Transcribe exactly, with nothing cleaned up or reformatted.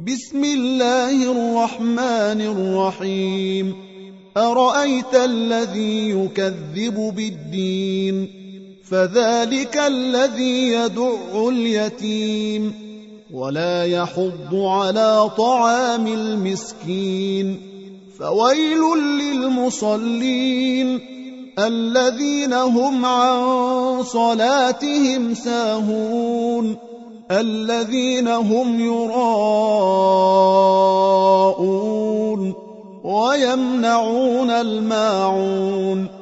بسم الله الرحمن الرحيم أرأيت الذي يكذب بالدين فذلك الذي يدع اليتيم ولا يحض على طعام المسكين فويل للمصلين الذين هم عن صلاتهم ساهون الذين هم يراءون ويمنعون الماعون